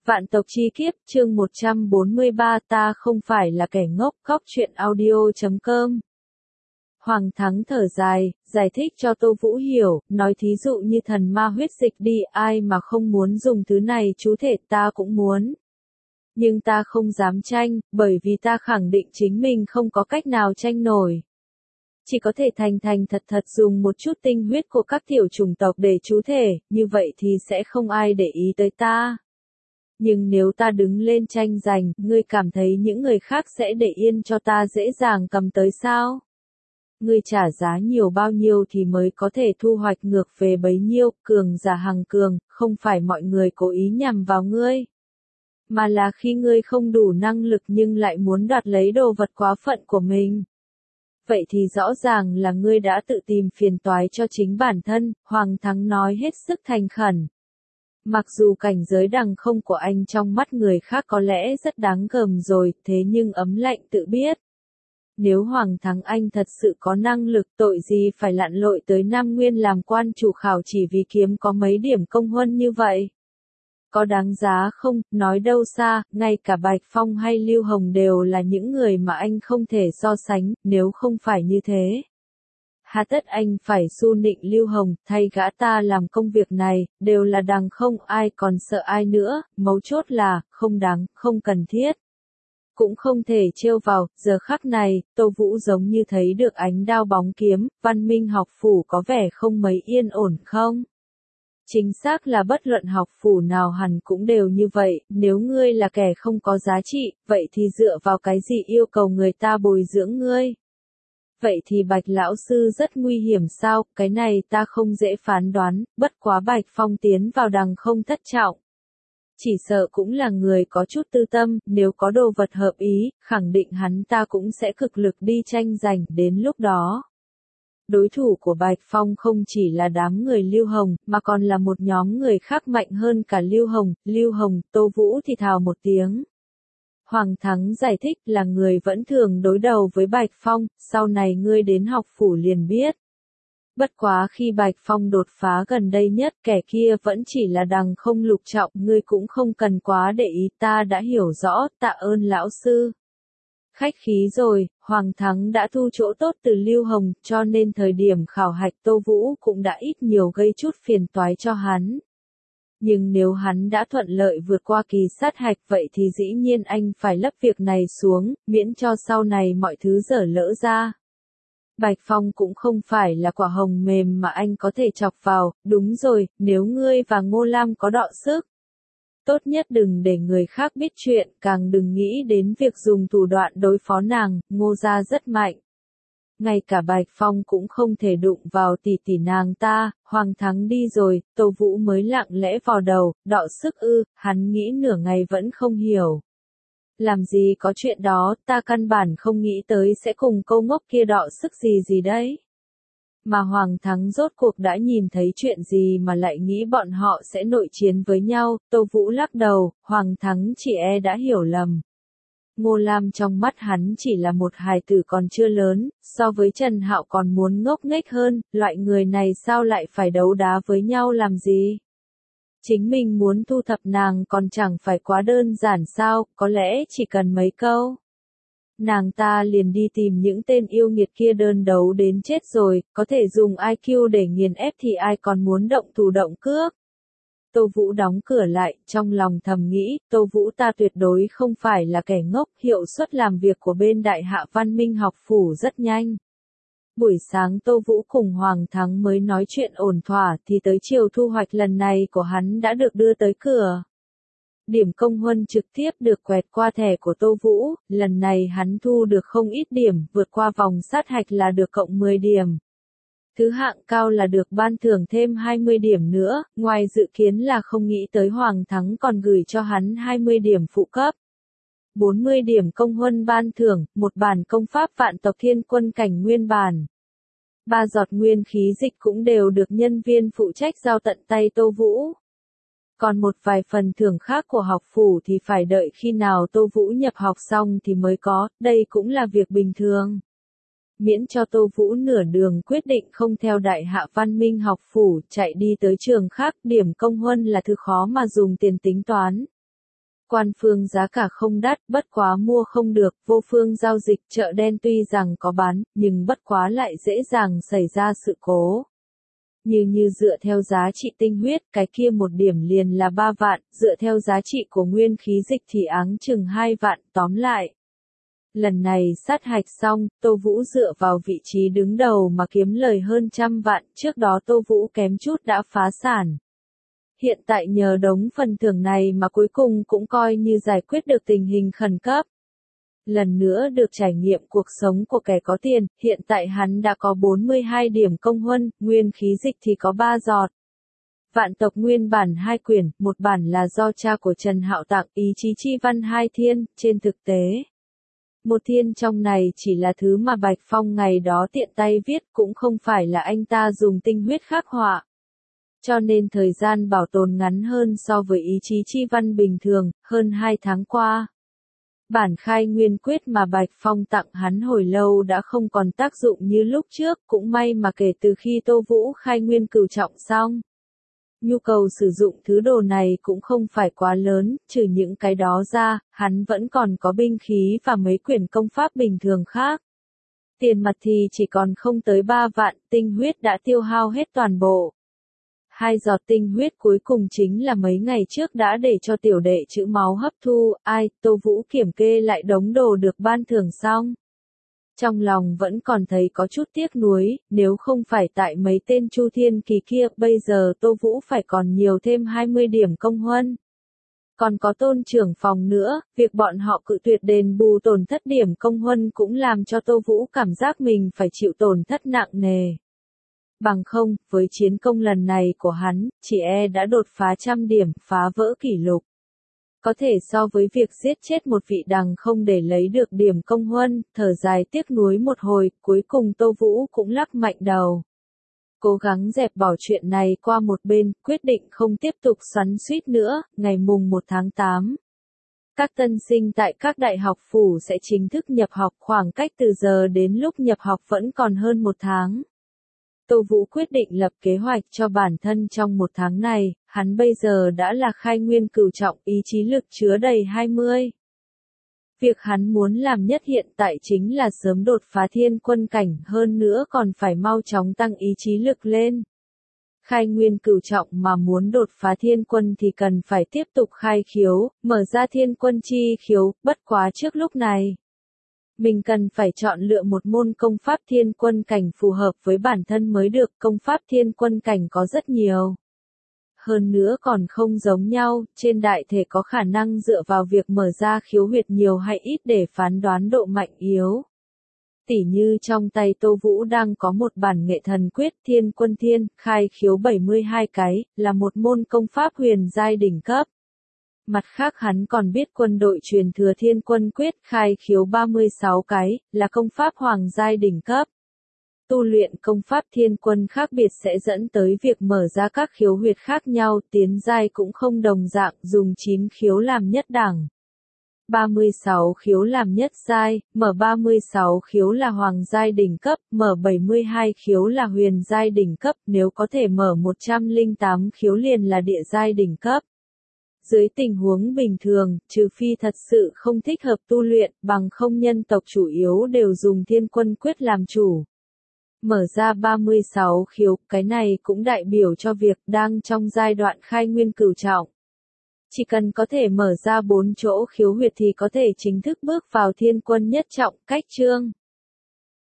Vạn tộc chi kiếp, chương 143, ta không phải là kẻ ngốc. Góc truyện audio.com. Hoàng Thắng thở dài, giải thích cho Tô Vũ hiểu, nói thí dụ như thần ma huyết dịch đi, ai mà không muốn dùng thứ này, chú thể ta cũng muốn. Nhưng ta không dám tranh, bởi vì ta khẳng định chính mình không có cách nào tranh nổi. Chỉ có thể thành thật dùng một chút tinh huyết của các tiểu chủng tộc để chú thể, như vậy thì sẽ không ai để ý tới ta. Nhưng nếu ta đứng lên tranh giành, ngươi cảm thấy những người khác sẽ để yên cho ta dễ dàng cầm tới sao? Ngươi trả giá nhiều bao nhiêu thì mới có thể thu hoạch ngược về bấy nhiêu, cường giả hằng cường, không phải mọi người cố ý nhằm vào ngươi. Mà là khi ngươi không đủ năng lực nhưng lại muốn đoạt lấy đồ vật quá phận của mình. Vậy thì rõ ràng là ngươi đã tự tìm phiền toái cho chính bản thân, Hoàng Thắng nói hết sức thành khẩn. Mặc dù cảnh giới đằng không của anh trong mắt người khác có lẽ rất đáng gờm rồi, thế nhưng ấm lạnh tự biết. Nếu Hoàng Thắng anh thật sự có năng lực, tội gì phải lặn lội tới Nam Nguyên làm quan chủ khảo chỉ vì kiếm có mấy điểm công huân như vậy? Có đáng giá không, nói đâu xa, ngay cả Bạch Phong hay Lưu Hồng đều là những người mà anh không thể so sánh, nếu không phải như thế. Hà tất anh phải su nịnh Lưu Hồng, thay gã ta làm công việc này, đều là đằng không, ai còn sợ ai nữa, mấu chốt là, không đáng, không cần thiết. Cũng không thể trêu vào, giờ khắc này, Tô Vũ giống như thấy được ánh đao bóng kiếm, Văn Minh học phủ có vẻ không mấy yên ổn không? Chính xác là bất luận học phủ nào hẳn cũng đều như vậy, nếu ngươi là kẻ không có giá trị, vậy thì dựa vào cái gì yêu cầu người ta bồi dưỡng ngươi? Vậy thì Bạch lão sư rất nguy hiểm sao, cái này ta không dễ phán đoán, bất quá Bạch Phong tiến vào đằng không thất trọng. Chỉ sợ cũng là người có chút tư tâm, nếu có đồ vật hợp ý, khẳng định hắn ta cũng sẽ cực lực đi tranh giành, đến lúc đó. Đối thủ của Bạch Phong không chỉ là đám người Lưu Hồng, mà còn là một nhóm người khác mạnh hơn cả Lưu Hồng, Tô Vũ thì thào một tiếng. Hoàng Thắng giải thích là người vẫn thường đối đầu với Bạch Phong, sau này ngươi đến học phủ liền biết. Bất quá khi Bạch Phong đột phá gần đây nhất, kẻ kia vẫn chỉ là đằng không lục trọng, ngươi cũng không cần quá để ý, ta đã hiểu rõ, tạ ơn lão sư. Khách khí rồi, Hoàng Thắng đã thu chỗ tốt từ Lưu Hồng, cho nên thời điểm khảo hạch Tô Vũ cũng đã ít nhiều gây chút phiền toái cho hắn. Nhưng nếu hắn đã thuận lợi vượt qua kỳ sát hạch vậy thì dĩ nhiên anh phải lấp việc này xuống, miễn cho sau này mọi thứ dở lỡ ra. Bạch Phong cũng không phải là quả hồng mềm mà anh có thể chọc vào, đúng rồi, nếu ngươi và Ngô Lam có đọ sức. Tốt nhất đừng để người khác biết chuyện, càng đừng nghĩ đến việc dùng thủ đoạn đối phó nàng, Ngô gia rất mạnh. Ngay cả Bạch Phong cũng không thể đụng vào tỷ nàng ta, Hoàng Thắng đi rồi, Tô Vũ mới lặng lẽ vào đầu, đọ sức ư, hắn nghĩ nửa ngày vẫn không hiểu. Làm gì có chuyện đó, ta căn bản không nghĩ tới sẽ cùng câu ngốc kia đọ sức gì đấy. Mà Hoàng Thắng rốt cuộc đã nhìn thấy chuyện gì mà lại nghĩ bọn họ sẽ nội chiến với nhau, Tô Vũ lắc đầu, Hoàng Thắng chỉ đã hiểu lầm. Ngô Lam trong mắt hắn chỉ là một hài tử còn chưa lớn, so với Trần Hạo còn muốn ngốc nghếch hơn, loại người này sao lại phải đấu đá với nhau làm gì? Chính mình muốn thu thập nàng còn chẳng phải quá đơn giản sao, có lẽ chỉ cần mấy câu. Nàng ta liền đi tìm những tên yêu nghiệt kia đơn đấu đến chết rồi, có thể dùng IQ để nghiền ép thì ai còn muốn động thủ động cước. Tô Vũ đóng cửa lại, trong lòng thầm nghĩ, Tô Vũ ta tuyệt đối không phải là kẻ ngốc, hiệu suất làm việc của bên Đại Hạ Văn Minh học phủ rất nhanh. Buổi sáng Tô Vũ cùng Hoàng Thắng mới nói chuyện ổn thỏa thì tới chiều thu hoạch lần này của hắn đã được đưa tới cửa. Điểm công huân trực tiếp được quẹt qua thẻ của Tô Vũ, lần này hắn thu được không ít điểm, vượt qua vòng sát hạch là được cộng 10 điểm. Thứ hạng cao là được ban thưởng thêm 20 điểm nữa, ngoài dự kiến là không nghĩ tới Hoàng Thắng còn gửi cho hắn 20 điểm phụ cấp. 40 điểm công huân ban thưởng, một bản công pháp vạn tộc thiên quân cảnh nguyên bản. 3 giọt nguyên khí dịch cũng đều được nhân viên phụ trách giao tận tay Tô Vũ. Còn một vài phần thưởng khác của học phủ thì phải đợi khi nào Tô Vũ nhập học xong thì mới có, đây cũng là việc bình thường. Miễn cho Tô Vũ nửa đường quyết định không theo Đại Hạ Văn Minh học phủ, chạy đi tới trường khác, điểm công huân là thứ khó mà dùng tiền tính toán. quan phương giá cả không đắt, bất quá mua không được, vô phương giao dịch, chợ đen tuy rằng có bán, nhưng bất quá lại dễ dàng xảy ra sự cố. Như dựa theo giá trị tinh huyết, cái kia một điểm liền là 3 vạn, dựa theo giá trị của nguyên khí dịch thì áng chừng 2 vạn, tóm lại. Lần này sát hạch xong, Tô Vũ dựa vào vị trí đứng đầu mà kiếm lời hơn 100 vạn, trước đó Tô Vũ kém chút đã phá sản. Hiện tại nhờ đống phần thưởng này mà cuối cùng cũng coi như giải quyết được tình hình khẩn cấp. Lần nữa được trải nghiệm cuộc sống của kẻ có tiền, hiện tại hắn đã có 42 điểm công huân, nguyên khí dịch thì có 3 giọt. Vạn tộc nguyên bản 2 quyển, một bản là do cha của Trần Hạo tặng, ý chí chi văn 2 thiên, trên thực tế. Một thiên trong này chỉ là thứ mà Bạch Phong ngày đó tiện tay viết, cũng không phải là anh ta dùng tinh huyết khắc họa. Cho nên thời gian bảo tồn ngắn hơn so với ý chí chi văn bình thường, hơn 2 tháng qua. Bản khai nguyên quyết mà Bạch Phong tặng hắn hồi lâu đã không còn tác dụng như lúc trước, cũng may mà kể từ khi Tô Vũ khai nguyên cửu trọng xong. Nhu cầu sử dụng thứ đồ này cũng không phải quá lớn, trừ những cái đó ra, hắn vẫn còn có binh khí và mấy quyển công pháp bình thường khác. Tiền mặt thì chỉ còn không tới 3 vạn, tinh huyết đã tiêu hao hết toàn bộ. 2 giọt tinh huyết cuối cùng chính là mấy ngày trước đã để cho tiểu đệ chữ máu hấp thu, Tô Vũ kiểm kê lại đống đồ được ban thưởng xong. Trong lòng vẫn còn thấy có chút tiếc nuối, nếu không phải tại mấy tên Chu Thiên Kỳ kia, bây giờ Tô Vũ phải còn nhiều thêm 20 điểm công huân. Còn có Tôn trưởng phòng nữa, việc bọn họ cự tuyệt đền bù tổn thất điểm công huân cũng làm cho Tô Vũ cảm giác mình phải chịu tổn thất nặng nề. Bằng không, với chiến công lần này của hắn, chỉ đã đột phá 100 điểm, phá vỡ kỷ lục. Có thể so với việc giết chết một vị đằng không để lấy được điểm công huân, thở dài tiếc nuối một hồi, cuối cùng Tô Vũ cũng lắc mạnh đầu. Cố gắng dẹp bỏ chuyện này qua một bên, quyết định không tiếp tục xoắn xuýt nữa, ngày mùng 1 tháng 8. Các tân sinh tại các đại học phủ sẽ chính thức nhập học, khoảng cách từ giờ đến lúc nhập học vẫn còn hơn 1 tháng. Tô Vũ quyết định lập kế hoạch cho bản thân trong 1 tháng này, hắn bây giờ đã là khai nguyên cửu trọng, ý chí lực chứa đầy 20. Việc hắn muốn làm nhất hiện tại chính là sớm đột phá thiên quân cảnh, hơn nữa còn phải mau chóng tăng ý chí lực lên. Khai nguyên cửu trọng mà muốn đột phá thiên quân thì cần phải tiếp tục khai khiếu, mở ra thiên quân chi khiếu, bất quá trước lúc này. Mình cần phải chọn lựa một môn công pháp thiên quân cảnh phù hợp với bản thân mới được, công pháp thiên quân cảnh có rất nhiều. Hơn nữa còn không giống nhau, trên đại thể có khả năng dựa vào việc mở ra khiếu huyệt nhiều hay ít để phán đoán độ mạnh yếu. Tỉ như trong tay Tô Vũ đang có một bản nghệ thần quyết thiên quân thiên, khai khiếu 72 cái, là một môn công pháp huyền giai đỉnh cấp. Mặt khác hắn còn biết quân đội truyền thừa thiên quân quyết khai khiếu 36 cái, là công pháp hoàng giai đỉnh cấp. Tu luyện công pháp thiên quân khác biệt sẽ dẫn tới việc mở ra các khiếu huyệt khác nhau, tiến giai cũng không đồng dạng, dùng 9 khiếu làm nhất đẳng. 36 khiếu làm nhất giai, mở 36 khiếu là hoàng giai đỉnh cấp, mở 72 khiếu là huyền giai đỉnh cấp, nếu có thể mở 108 khiếu liền là địa giai đỉnh cấp. Dưới tình huống bình thường, trừ phi thật sự không thích hợp tu luyện, bằng không nhân tộc chủ yếu đều dùng thiên quân quyết làm chủ. Mở ra 36 khiếu, cái này cũng đại biểu cho việc đang trong giai đoạn khai nguyên cửu trọng. Chỉ cần có thể mở ra 4 chỗ khiếu huyệt thì có thể chính thức bước vào thiên quân nhất trọng, cách chương.